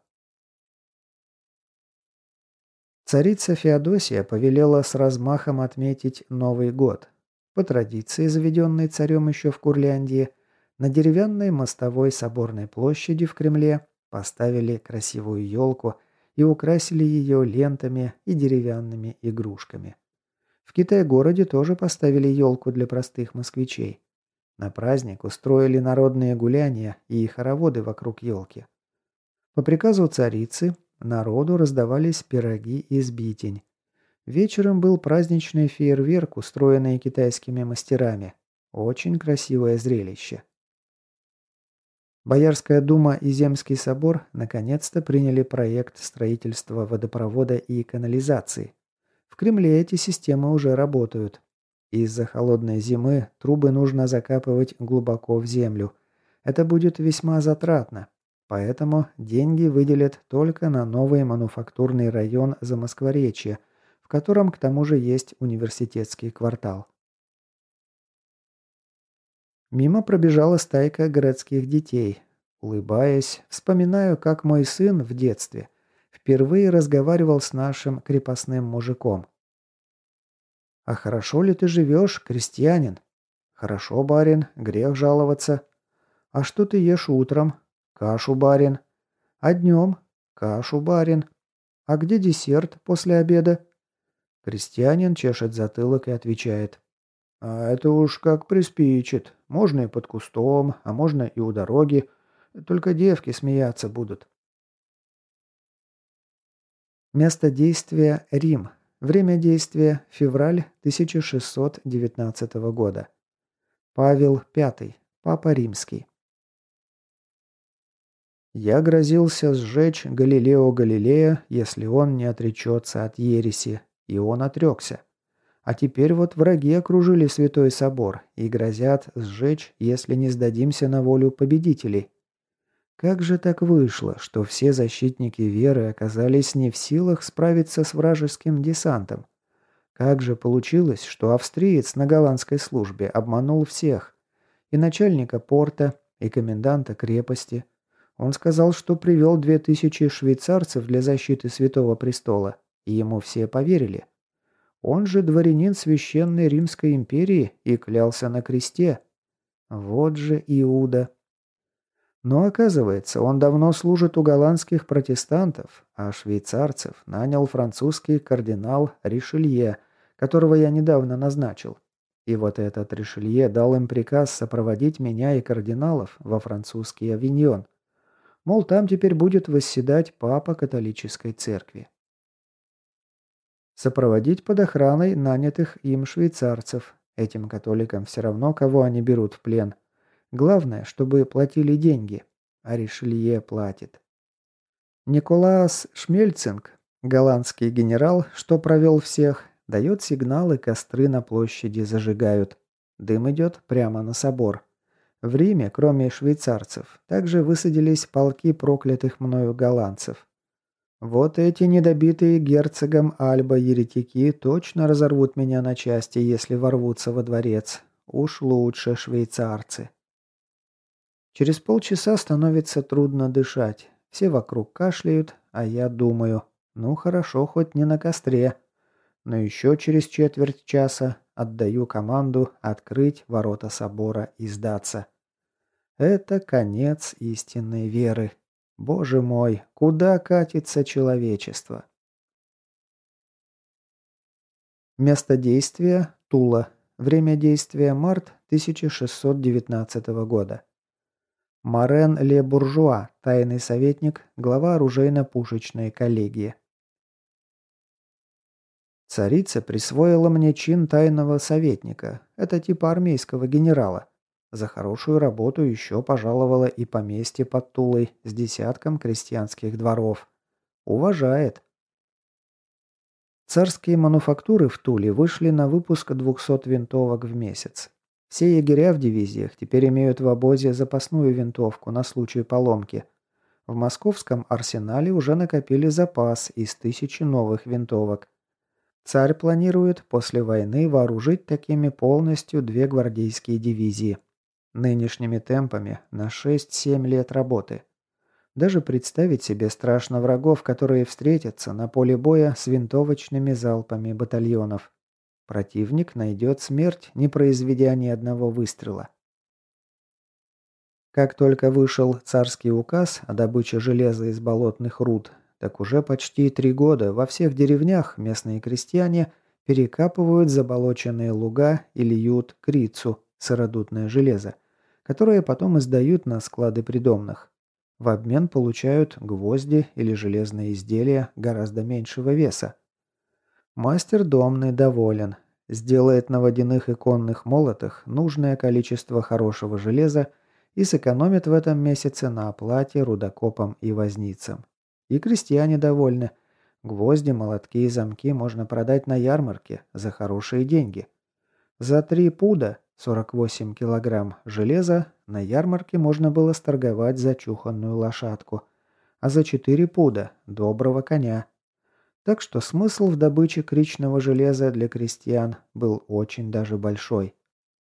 Царица Феодосия повелела с размахом отметить Новый год. По традиции, заведенной царем еще в Курляндии, на деревянной мостовой соборной площади в Кремле Поставили красивую елку и украсили ее лентами и деревянными игрушками. В Китай-городе тоже поставили елку для простых москвичей. На праздник устроили народные гуляния и хороводы вокруг елки. По приказу царицы народу раздавались пироги и сбитень. Вечером был праздничный фейерверк, устроенный китайскими мастерами. Очень красивое зрелище. Боярская дума и Земский собор наконец-то приняли проект строительства водопровода и канализации. В Кремле эти системы уже работают. Из-за холодной зимы трубы нужно закапывать глубоко в землю. Это будет весьма затратно. Поэтому деньги выделят только на новый мануфактурный район Замоскворечья, в котором к тому же есть университетский квартал. Мимо пробежала стайка городских детей. Улыбаясь, вспоминаю, как мой сын в детстве впервые разговаривал с нашим крепостным мужиком. «А хорошо ли ты живешь, крестьянин?» «Хорошо, барин, грех жаловаться». «А что ты ешь утром?» «Кашу, барин». «А днем?» «Кашу, барин». «А где десерт после обеда?» Крестьянин чешет затылок и отвечает. «А это уж как приспичит. Можно и под кустом, а можно и у дороги. Только девки смеяться будут». Место действия – Рим. Время действия – февраль тысяча шестьсот девятнадцатого года. Павел Пятый. Папа Римский. Я грозился сжечь Галилео Галилея, если он не отречется от ереси, и он отрекся. А теперь вот враги окружили Святой Собор и грозят сжечь, если не сдадимся на волю победителей. Как же так вышло, что все защитники веры оказались не в силах справиться с вражеским десантом? Как же получилось, что австриец на голландской службе обманул всех? И начальника порта, и коменданта крепости. Он сказал, что привел две тысячи швейцарцев для защиты Святого Престола, и ему все поверили. Он же дворянин Священной Римской империи и клялся на кресте. Вот же Иуда. Но оказывается, он давно служит у голландских протестантов, а швейцарцев нанял французский кардинал Ришелье, которого я недавно назначил. И вот этот Ришелье дал им приказ сопроводить меня и кардиналов во французский Авиньон. Мол, там теперь будет восседать папа католической церкви. Сопроводить под охраной нанятых им швейцарцев. Этим католикам все равно, кого они берут в плен. Главное, чтобы платили деньги. А Ришелье платит. Николаас Шмельцинг, голландский генерал, что провел всех, дает сигналы, костры на площади зажигают. Дым идет прямо на собор. В Риме, кроме швейцарцев, также высадились полки проклятых мною голландцев. Вот эти недобитые герцогом Альба еретики точно разорвут меня на части, если ворвутся во дворец. Уж лучше швейцарцы. Через полчаса становится трудно дышать. Все вокруг кашляют, а я думаю, ну хорошо, хоть не на костре. Но еще через четверть часа отдаю команду открыть ворота собора и сдаться. Это конец истинной веры. Боже мой, куда катится человечество? Место действия – Тула. Время действия – март тысяча шестьсот девятнадцатого года. Морен Ле Буржуа, тайный советник, глава оружейно-пушечной коллегии. Царица присвоила мне чин тайного советника. Это типа армейского генерала. За хорошую работу еще пожаловала и поместье под Тулой с десятком крестьянских дворов. Уважает. Царские мануфактуры в Туле вышли на выпуск двухсот винтовок в месяц. Все егеря в дивизиях теперь имеют в обозе запасную винтовку на случай поломки. В московском арсенале уже накопили запас из тысячи новых винтовок. Царь планирует после войны вооружить такими полностью две гвардейские дивизии. Нынешними темпами на шесть-семь лет работы. Даже представить себе страшно врагов, которые встретятся на поле боя с винтовочными залпами батальонов. Противник найдет смерть, не произведя ни одного выстрела. Как только вышел царский указ о добыче железа из болотных руд, так уже почти три года во всех деревнях местные крестьяне перекапывают заболоченные луга и льют крицу, сыродутное железо, которое потом издают на склады придомных. В обмен получают гвозди или железные изделия гораздо меньшего веса. Мастер домный доволен. Сделает на водяных и конных молотах нужное количество хорошего железа и сэкономит в этом месяце на оплате рудокопам и возницам. И крестьяне довольны. Гвозди, молотки и замки можно продать на ярмарке за хорошие деньги. За три пуда, сорок восемь килограмм железа, на ярмарке можно было сторговать зачуханную лошадку, а за четыре пуда – доброго коня. Так что смысл в добыче кричного железа для крестьян был очень даже большой.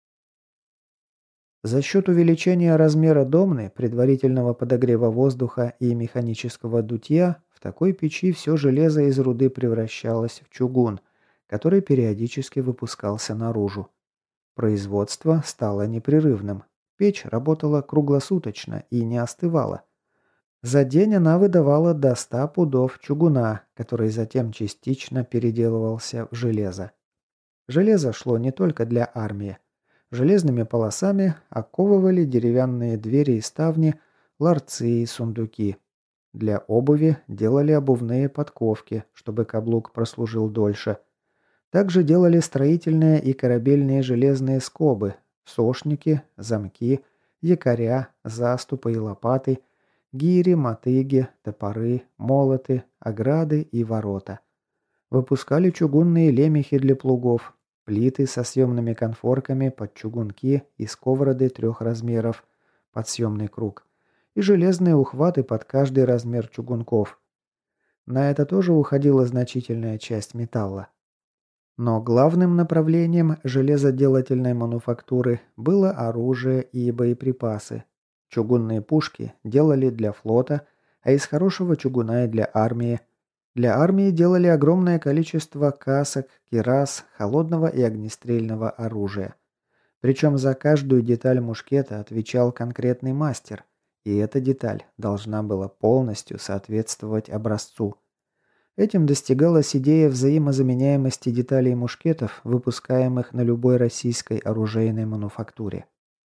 За счет увеличения размера домны, предварительного подогрева воздуха и механического дутья, в такой печи все железо из руды превращалось в чугун, который периодически выпускался наружу. Производство стало непрерывным. Печь работала круглосуточно и не остывала. За день она выдавала до ста пудов чугуна, который затем частично переделывался в железо. Железо шло не только для армии. Железными полосами оковывали деревянные двери и ставни, ларцы и сундуки. Для обуви делали обувные подковки, чтобы каблук прослужил дольше. Также делали строительные и корабельные железные скобы, сошники, замки, якоря, заступы и лопаты, гири, мотыги, топоры, молоты, ограды и ворота. Выпускали чугунные лемехи для плугов, плиты со съемными конфорками под чугунки и сковороды трех размеров под съемный круг и железные ухваты под каждый размер чугунков. На это тоже уходила значительная часть металла. Но главным направлением железоделательной мануфактуры было оружие и боеприпасы. Чугунные пушки делали для флота, а из хорошего чугуна и для армии. Для армии делали огромное количество касок, кирас, холодного и огнестрельного оружия. Причем за каждую деталь мушкета отвечал конкретный мастер, и эта деталь должна была полностью соответствовать образцу. Этим достигалась идея взаимозаменяемости деталей мушкетов, выпускаемых на любой российской оружейной мануфактуре.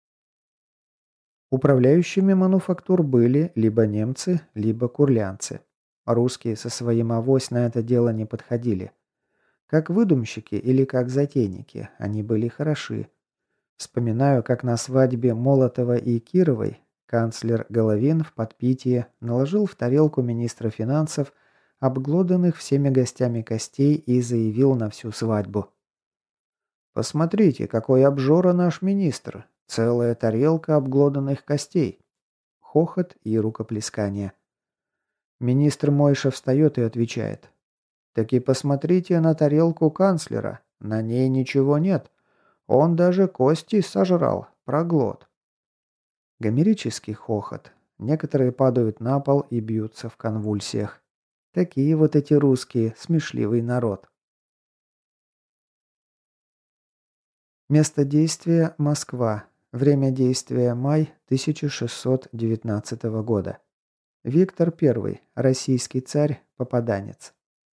Управляющими мануфактур были либо немцы, либо курлянцы. Русские со своим авось на это дело не подходили. Как выдумщики или как затейники они были хороши. Вспоминаю, как на свадьбе Молотова и Кировой канцлер Головин в подпитии наложил в тарелку министра финансов обглоданных всеми гостями костей и заявил на всю свадьбу. «Посмотрите, какой обжора наш министр! Целая тарелка обглоданных костей!» Хохот и рукоплескание. Министр Мойша встает и отвечает. «Так и посмотрите на тарелку канцлера. На ней ничего нет. Он даже кости сожрал, проглот». Гомерический хохот. Некоторые падают на пол и бьются в конвульсиях. Такие вот эти русские, смешливый народ. Место действия – Москва. Время действия – май тысяча шестьсот девятнадцатого года. Виктор Первый. Российский царь. Попаданец.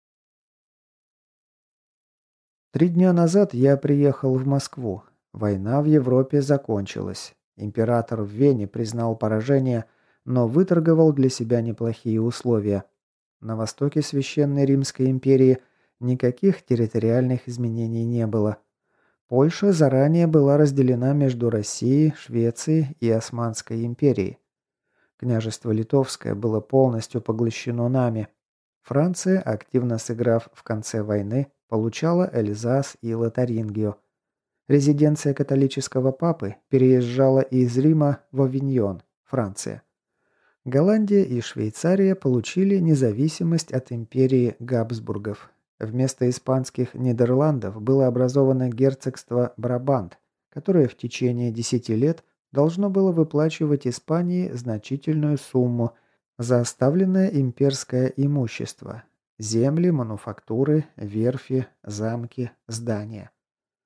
Три дня назад я приехал в Москву. Война в Европе закончилась. Император в Вене признал поражение, но выторговал для себя неплохие условия. На востоке Священной Римской империи никаких территориальных изменений не было. Польша заранее была разделена между Россией, Швецией и Османской империей. Княжество Литовское было полностью поглощено нами. Франция, активно сыграв в конце войны, получала Эльзас и Лотарингию. Резиденция католического папы переезжала из Рима в Авиньон, Франция. Голландия и Швейцария получили независимость от империи Габсбургов. Вместо испанских Нидерландов было образовано герцогство Брабант, которое в течение десяти лет должно было выплачивать Испании значительную сумму за оставленное имперское имущество – земли, мануфактуры, верфи, замки, здания.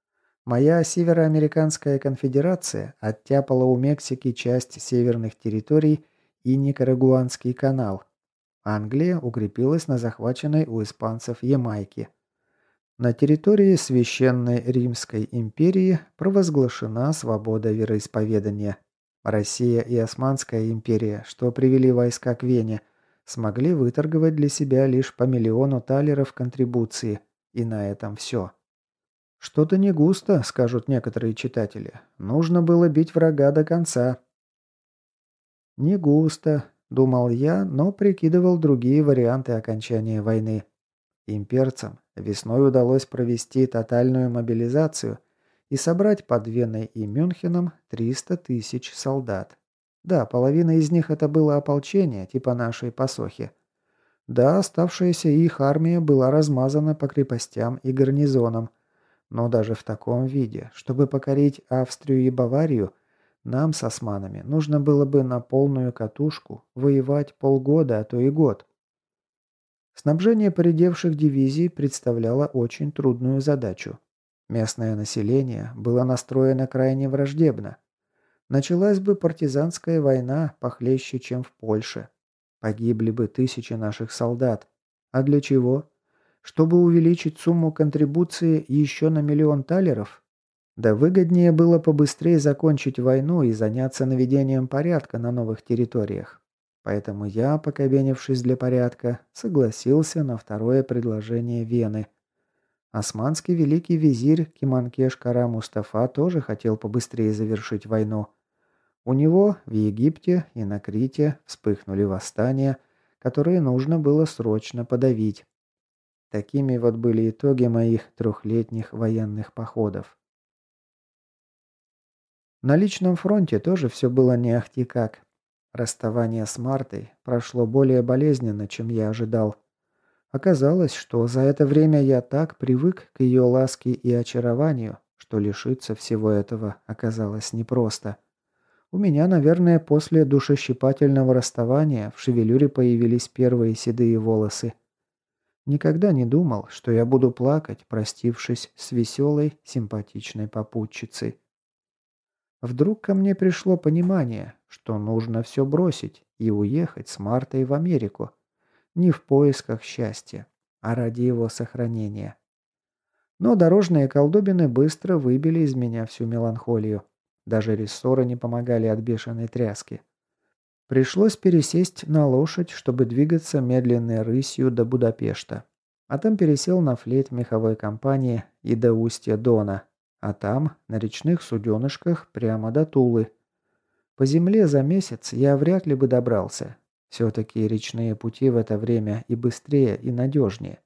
Моя Североамериканская конфедерация оттяпала у Мексики часть северных территорий и Никарагуанский канал. Англия укрепилась на захваченной у испанцев Ямайке. На территории Священной Римской империи провозглашена свобода вероисповедания. Россия и Османская империя, что привели войска к Вене, смогли выторговать для себя лишь по миллиону талеров контрибуции, и на этом все. Что-то не густо, скажут некоторые читатели. Нужно было бить врага до конца. Не густо, думал я, но прикидывал другие варианты окончания войны. Имперцам весной удалось провести тотальную мобилизацию и собрать под Веной и Мюнхеном триста тысяч солдат. Да, половина из них это было ополчение, типа нашей посохи. Да, оставшаяся их армия была размазана по крепостям и гарнизонам, но даже в таком виде, чтобы покорить Австрию и Баварию, нам с османами нужно было бы на полную катушку воевать полгода, а то и год. Снабжение поредевших дивизий представляло очень трудную задачу. Местное население было настроено крайне враждебно. Началась бы партизанская война похлеще, чем в Польше. Погибли бы тысячи наших солдат. А для чего? Чтобы увеличить сумму контрибуции еще на миллион талеров? Да выгоднее было побыстрее закончить войну и заняться наведением порядка на новых территориях. Поэтому я, покобенившись для порядка, согласился на второе предложение Вены. Османский великий визирь Кеманкеш Кара Мустафа тоже хотел побыстрее завершить войну. У него в Египте и на Крите вспыхнули восстания, которые нужно было срочно подавить. Такими вот были итоги моих трехлетних военных походов. На личном фронте тоже все было не ахти как. Расставание с Мартой прошло более болезненно, чем я ожидал. Оказалось, что за это время я так привык к ее ласке и очарованию, что лишиться всего этого оказалось непросто. У меня, наверное, после душещипательного расставания в шевелюре появились первые седые волосы. Никогда не думал, что я буду плакать, простившись с веселой, симпатичной попутчицей. Вдруг ко мне пришло понимание, что нужно все бросить и уехать с Мартой в Америку. Не в поисках счастья, а ради его сохранения. Но дорожные колдобины быстро выбили из меня всю меланхолию. Даже рессоры не помогали от бешеной тряски. Пришлось пересесть на лошадь, чтобы двигаться медленной рысью до Будапешта. А там пересел на флейт меховой компании и до устья Дона. А там, на речных суденышках, прямо до Тулы. По земле за месяц я вряд ли бы добрался. Все-таки речные пути в это время и быстрее, и надежнее.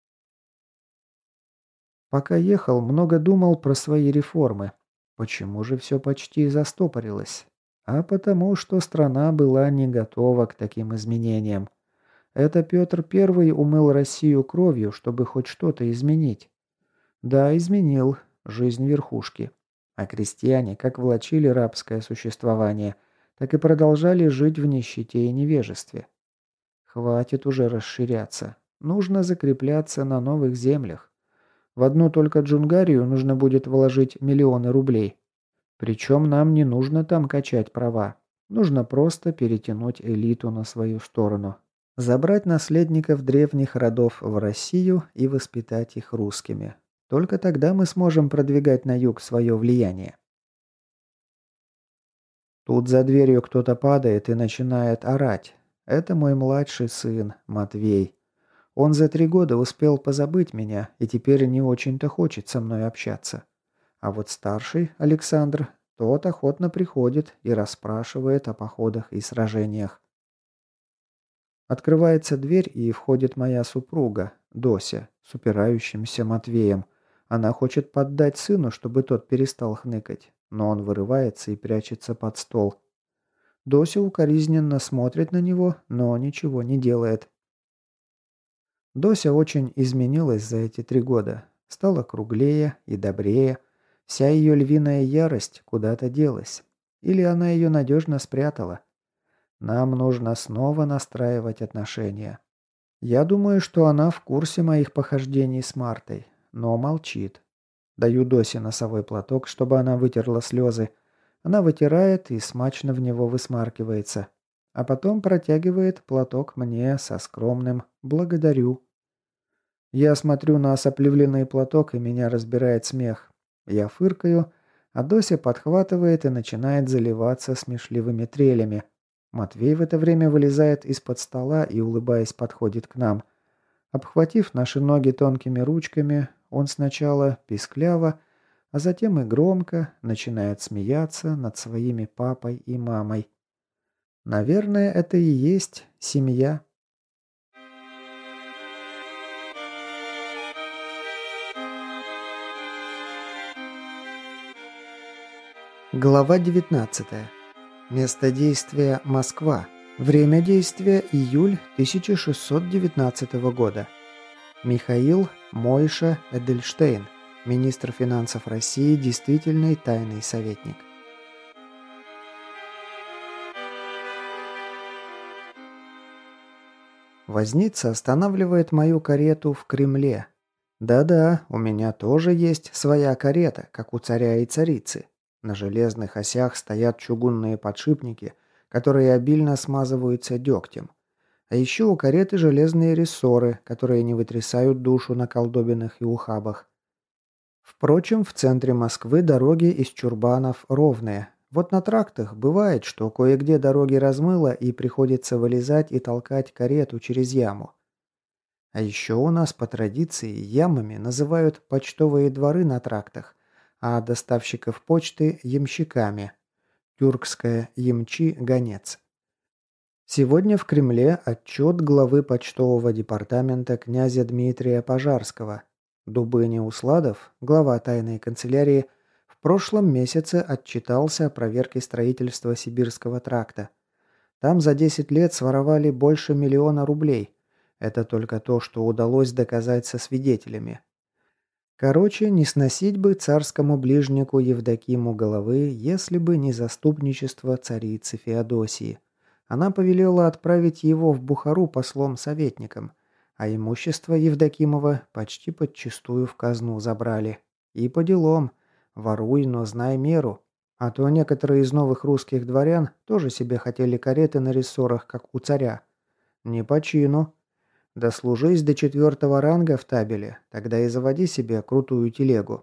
Пока ехал, много думал про свои реформы. Почему же все почти застопорилось? А потому, что страна была не готова к таким изменениям. Это Петр Первый умыл Россию кровью, чтобы хоть что-то изменить. Да, изменил. Жизнь верхушки. А крестьяне как влачили рабское существование, так и продолжали жить в нищете и невежестве. Хватит уже расширяться. Нужно закрепляться на новых землях. В одну только Джунгарию нужно будет вложить миллионы рублей. Причем нам не нужно там качать права. Нужно просто перетянуть элиту на свою сторону. Забрать наследников древних родов в Россию и воспитать их русскими. Только тогда мы сможем продвигать на юг свое влияние. Тут за дверью кто-то падает и начинает орать. Это мой младший сын, Матвей. Он за три года успел позабыть меня и теперь не очень-то хочет со мной общаться. А вот старший, Александр, тот охотно приходит и расспрашивает о походах и сражениях. Открывается дверь, и входит моя супруга, Дося, с упирающимся Матвеем. Она хочет поддать сыну, чтобы тот перестал хныкать, но он вырывается и прячется под стол. Дося укоризненно смотрит на него, но ничего не делает. Дося очень изменилась за эти три года. Стала круглее и добрее. Вся ее львиная ярость куда-то делась. Или она ее надежно спрятала. Нам нужно снова настраивать отношения. Я думаю, что она в курсе моих похождений с Мартой, но молчит. Даю Досе носовой платок, чтобы она вытерла слезы. Она вытирает и смачно в него высмаркивается. А потом протягивает платок мне со скромным «благодарю». Я смотрю на сопливленный платок, и меня разбирает смех. Я фыркаю, а Дося подхватывает и начинает заливаться смешливыми трелями. Матвей в это время вылезает из-под стола и, улыбаясь, подходит к нам. Обхватив наши ноги тонкими ручками, он сначала пискляво, а затем и громко начинает смеяться над своими папой и мамой. Наверное, это и есть семья. Глава девятнадцатая. Место действия – Москва. Время действия – июль тысяча шестьсот девятнадцатого года. Михаил Мойша Эдельштейн, министр финансов России, действительный тайный советник. Возница останавливает мою карету в Кремле. Да-да, у меня тоже есть своя карета, как у царя и царицы. На железных осях стоят чугунные подшипники, которые обильно смазываются дегтем. А еще у кареты железные рессоры, которые не вытрясают душу на колдобинах и ухабах. Впрочем, в центре Москвы дороги из чурбанов ровные. Вот на трактах бывает, что кое-где дороги размыло и приходится вылезать и толкать карету через яму. А еще у нас по традиции ямами называют почтовые дворы на трактах, а доставщиков почты – ямщиками. Тюркская «ямчи-гонец». Сегодня в Кремле отчет главы почтового департамента князя Дмитрия Пожарского. Дубыня Усладов, глава тайной канцелярии, в прошлом месяце отчитался о проверке строительства Сибирского тракта. Там за десять лет своровали больше миллиона рублей. Это только то, что удалось доказать со свидетелями. Короче, не сносить бы царскому ближнику Евдокиму головы, если бы не заступничество царицы Феодосии. Она повелела отправить его в Бухару послом-советником, а имущество Евдокимова почти подчистую в казну забрали. И по делам. Воруй, но знай меру. А то некоторые из новых русских дворян тоже себе хотели кареты на рессорах, как у царя. Не по чину. Дослужись до четвертого ранга в табеле, тогда и заводи себе крутую телегу.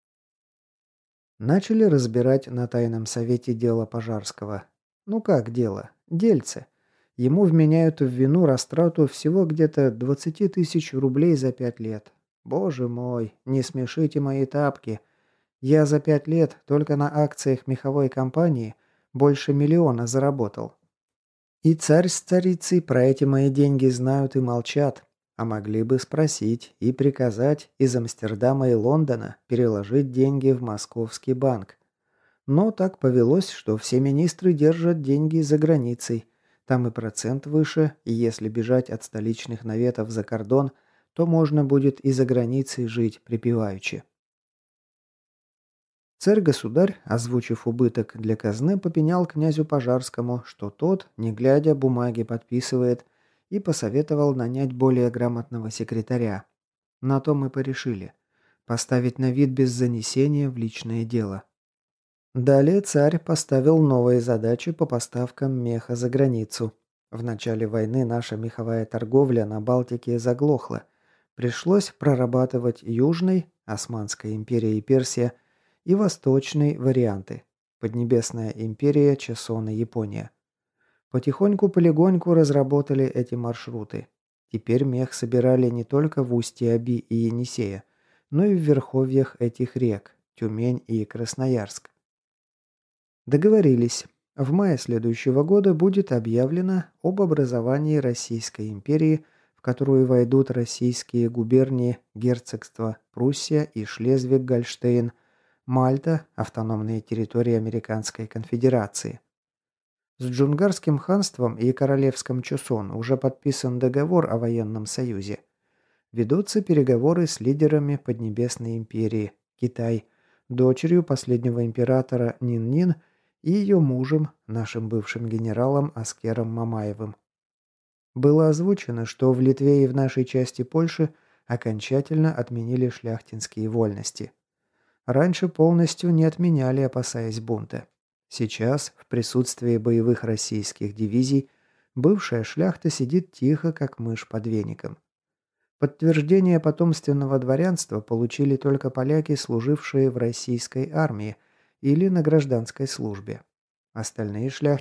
Начали разбирать на тайном совете дело Пожарского. Ну как дело? Дельце. Ему вменяют в вину растрату всего где-то двадцать тысяч рублей за пять лет. Боже мой, не смешите мои тапки. Я за пять лет только на акциях меховой компании больше миллиона заработал. И царь с царицей про эти мои деньги знают и молчат, а могли бы спросить и приказать из Амстердама и Лондона переложить деньги в московский банк. Но так повелось, что все министры держат деньги за границей. Там и процент выше, и если бежать от столичных наветов за кордон, то можно будет и за границей жить припеваючи. Царь-государь, озвучив убыток для казны, попенял князю Пожарскому, что тот, не глядя, бумаги подписывает, и посоветовал нанять более грамотного секретаря. На то мы порешили. Поставить на вид без занесения в личное дело. Далее царь поставил новые задачи по поставкам меха за границу. В начале войны наша меховая торговля на Балтике заглохла. Пришлось прорабатывать южный, Османская империя и Персия, и восточные варианты. Поднебесная империя, Чесон и Япония. Потихоньку-полегоньку разработали эти маршруты. Теперь мех собирали не только в устье Оби и Енисея, но и в верховьях этих рек – Тюмень и Красноярск. Договорились. В мае следующего года будет объявлено об образовании Российской империи, в которую войдут российские губернии, герцогства Пруссия и Шлезвиг-Гольштейн, Мальта, автономные территории Американской конфедерации. С Джунгарским ханством и королевством Чосон уже подписан договор о военном союзе. Ведутся переговоры с лидерами Поднебесной империи, Китай, дочерью последнего императора Нин-Нин и ее мужем, нашим бывшим генералом Аскером Мамаевым. Было озвучено, что в Литве и в нашей части Польши окончательно отменили шляхтинские вольности. Раньше полностью не отменяли, опасаясь бунта. Сейчас, в присутствии боевых российских дивизий, бывшая шляхта сидит тихо, как мышь под веником. Подтверждение потомственного дворянства получили только поляки, служившие в российской армии или на гражданской службе. Остальные шляхтичи